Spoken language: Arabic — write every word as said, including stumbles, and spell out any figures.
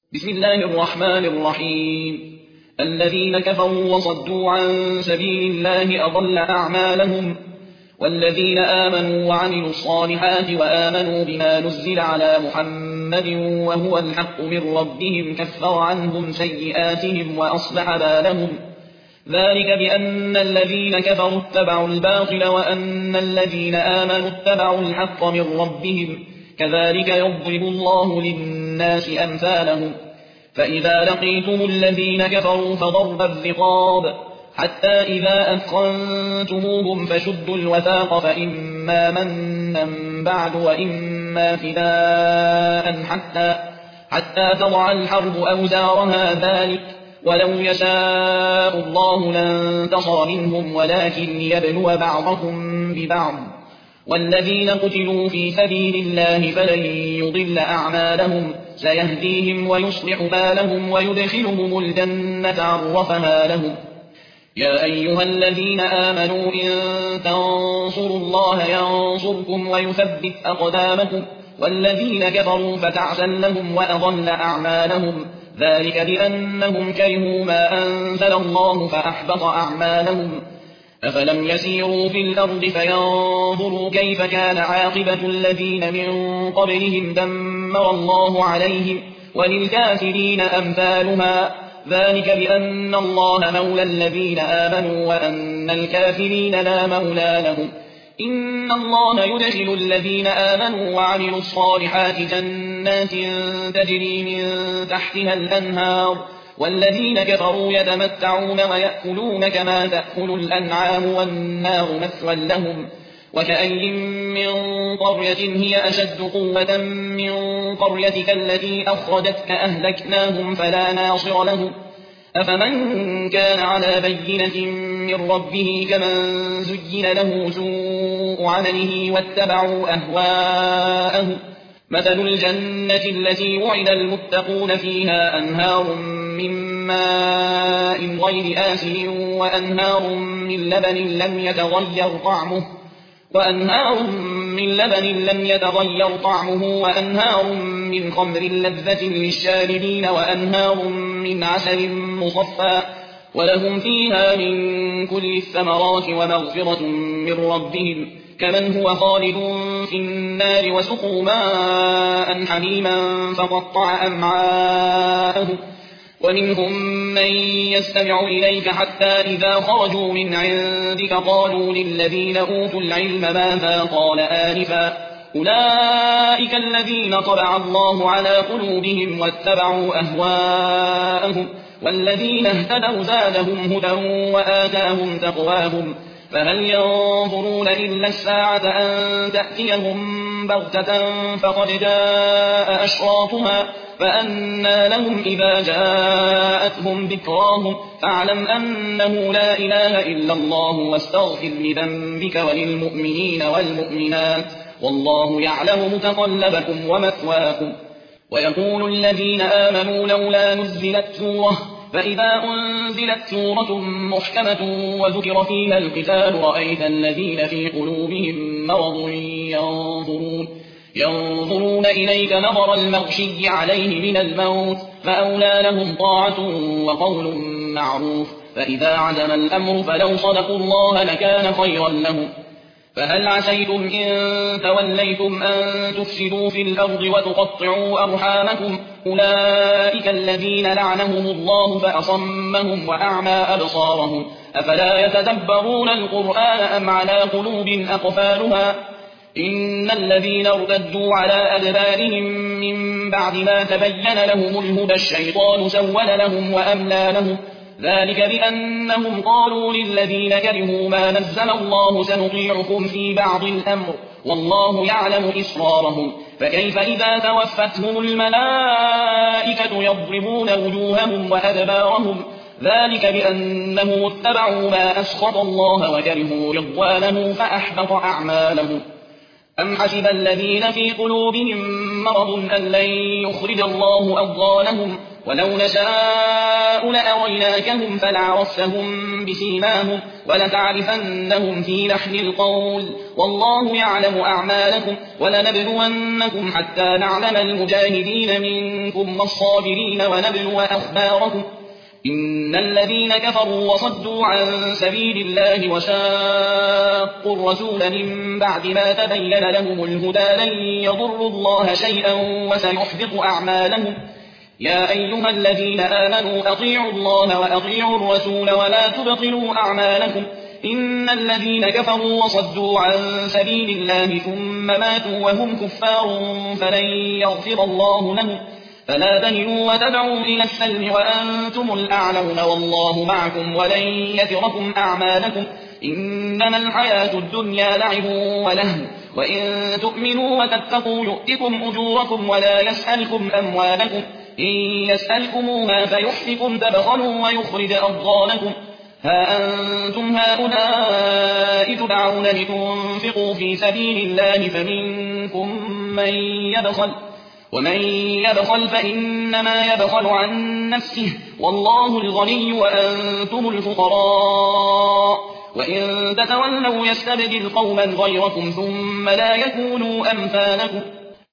بسم الله الرحمن الرحيم. الذين كفروا وصدوا عن سبيل الله أضل أعمالهم، والذين آمنوا وعملوا الصالحات وآمنوا بما نزل على محمد وهو الحق من ربهم كفر عنهم سيئاتهم وأصلح بالهم. ذلك بأن الذين كفروا اتبعوا الباطل وأن الذين آمنوا اتبعوا الحق من ربهم، كذلك يضرب الله للناس أمثالهم. فإذا لقيتم الذين كفروا فضرب الرقاب حتى إذا أثخنتموهم فشدوا الوثاق، فإما منا بعد وإما فداء حتى, حتى تضع الحرب أوزارها، ذلك ولو يشاء الله لانتصر منهم ولكن ليبلو بعضكم ببعض. والذين قتلوا في سبيل الله فلن يضل أعمالهم، سيهديهم ويصلح بالهم ويدخلهم الجنة عرفها لهم. يا أيها الذين آمنوا إن تنصروا الله ينصركم ويثبت أقدامكم، والذين كفروا فتعسا لهم وأضل أعمالهم، ذلك بأنهم كرهوا ما أنزل الله فأحبط أعمالهم. أفلم يسيروا في الأرض فينظروا كيف كان عاقبة الذين من قبلهم دمر الله عليهم، وللكافرين أمثالها، ذلك بأن الله مولى الذين آمنوا وأن الكافرين لا مولى لهم. إن الله يدخل الذين آمنوا وعملوا الصالحات جنات تجري من تحتها الأنهار، والذين كفروا يتمتعون ويأكلون كما تأكل الأنعام والنار مثوى لهم. وكأي من قرية هي أشد قوة من قريتك التي أخرجتك أهلكناهم فلا ناصر لهم. أفمن كان على بينة من ربه كمن زين له سوء عمله واتبعوا أهواءهم. مثل الجنة التي وعد المتقون فيها أنهار من ماء غير آسن وأنهار من لبن لم يتغير طعمه وأنهار من لبن لم يتغير طعمه وأنهار من خمر لذة للشاربين وأنهار من عسل مصفى، ولهم فيها من كل الثمرات ومغفرة من ربهم، كمن هو خالد في النار وسقوا ماء حميما فقطع أمعاءهم. ومنهم من يستمع إليك حتى إذا خرجوا من عندك قالوا للذين أوتوا العلم ماذا قال آنفا، أولئك الذين طبع الله على قلوبهم واتبعوا أهواءهم، والذين اهتدوا زادهم هدى وآتاهم تقواهم. فهل ينظرون إلا الساعة أن تأتيهم بغتة فقد جاء أشراطها، فأنى لهم إذا جاءتهم ذكراهم. فاعلم أنه لا إله إلا الله واستغفر لذنبك وللمؤمنين والمؤمنات، والله يعلم متقلبكم ومثواكم. ويقول الذين آمنوا لولا نزلت سورة، فإذا أنزلت سورة محكمة وذكر فيها القتال رأيت الذين في قلوبهم مرض ينظرون, ينظرون إليك نظر المغشي عليه من الموت، فأولى لهم طاعة وقول معروف. فإذا عزم الأمر فلو صدقوا الله لكان خيرا لهم. فهل عسيتم إن توليتم أن تفسدوا في الأرض وتقطعوا أرحامكم، أولئك الذين لعنهم الله فأصمهم وأعمى أبصارهم، أفلا يتدبرون القرآن أم على قلوب أقفالها. إن الذين ارتدوا على أدبارهم من بعد ما تبين لهم الهدى الشيطان سول لهم وأملى لهم، ذلك بأنهم قالوا للذين كرهوا ما نزل الله سنطيعكم في بعض الأمر والله يعلم إسرارهم. فكيف إذا توفتهم الملائكة يضربون وجوههم وأدبارهم، ذلك بأنهم اتبعوا ما أسخط الله وكرهوا رضوانه فأحبط أعمالهم. أم حسب الذين في قلوبهم مرض أن لن يخرج الله أضغانهم ولو نشاء لأريناكهم فلعرفتهم بسيماهم ولتعرفنهم في لحن القول والله يعلم أعمالكم ولنبلونكم حتى نعلم المجاهدين منكم والصابرين ونبلو أخباركم إن الذين كفروا وصدوا عن سبيل الله وشاقوا الرسول من بعد ما تبين لهم الهدى لن يضروا الله شيئا وسيحبط أعمالهم يا أيها الذين آمنوا أطيعوا الله وأطيعوا الرسول ولا تبطلوا أعمالكم إن الذين كفروا وصدوا عن سبيل الله ثم ماتوا وهم كفار فلن يغفر الله لهم فلا تهنوا وتدعوا إلى السلم وأنتم الأعلون والله معكم ولن يتركم أعمالكم إنما الحياة الدنيا لعب ولهو وإن تؤمنوا وتتقوا يؤتكم أجوركم ولا يسألكم أموالكم إن يسألكموها فيحفكم تبخلوا ويخرج أضغانكم ها أنتم هؤلاء تدعون لتنفقوا في سبيل الله فمنكم من يبخل ومن يبخل فإنما يبخل عن نفسه والله الغني وأنتم الفقراء وإن تتولوا يستبدل قوما غيركم ثم لا يكونوا أمثالكم